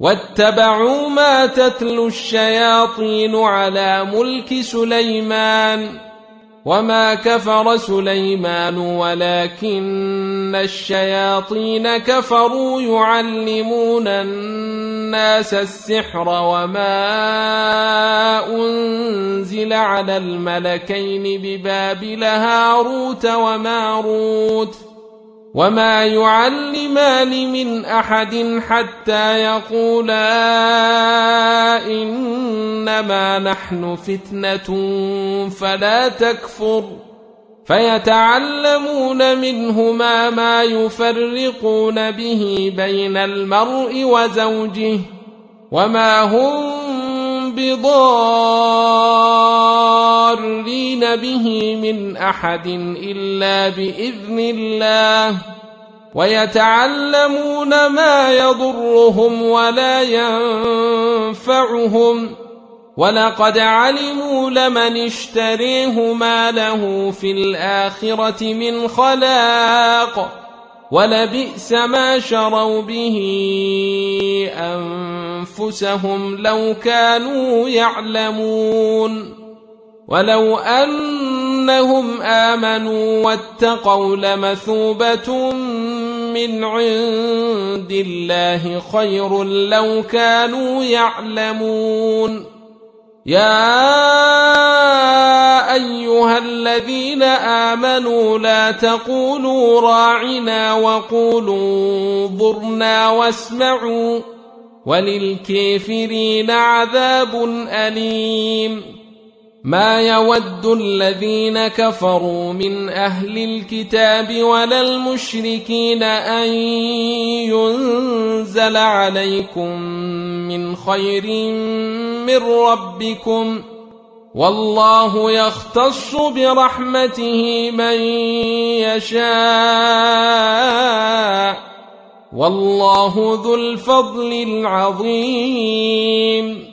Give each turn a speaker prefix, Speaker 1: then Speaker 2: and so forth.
Speaker 1: واتبعوا ما تتلو الشياطين على ملك سليمان وما كفر سليمان ولكن الشياطين كفروا يعلمون الناس السحر وما أنزل على الملكين ببابل هاروت وماروت وما يعلمان من أحد حتى يقولا إنما نحن فتنة فلا تكفر فيتعلمون منهما ما يفرقون به بين المرء وزوجه وما هم بضارين به من أحد إلا بإذن الله ويتعلمون ما يضرهم ولا ينفعهم ولقد علموا لمن اشتريه ما له في الآخرة من خلاق ولبئس ما شروا به أنفسهم لو كانوا يعلمون ولو أنهم آمنوا واتقوا لمثوبة من عند الله خير لو كانوا يعلمون يا أيها الذين آمنوا لا تقولوا راعنا وقولوا انظرنا واسمعوا وللكافرين عذاب أليم ما يود الذين كفروا من أهل الكتاب ولا المشركين أن ينزل عليكم من خير من ربكم والله يختص برحمته من يشاء والله ذو الفضل العظيم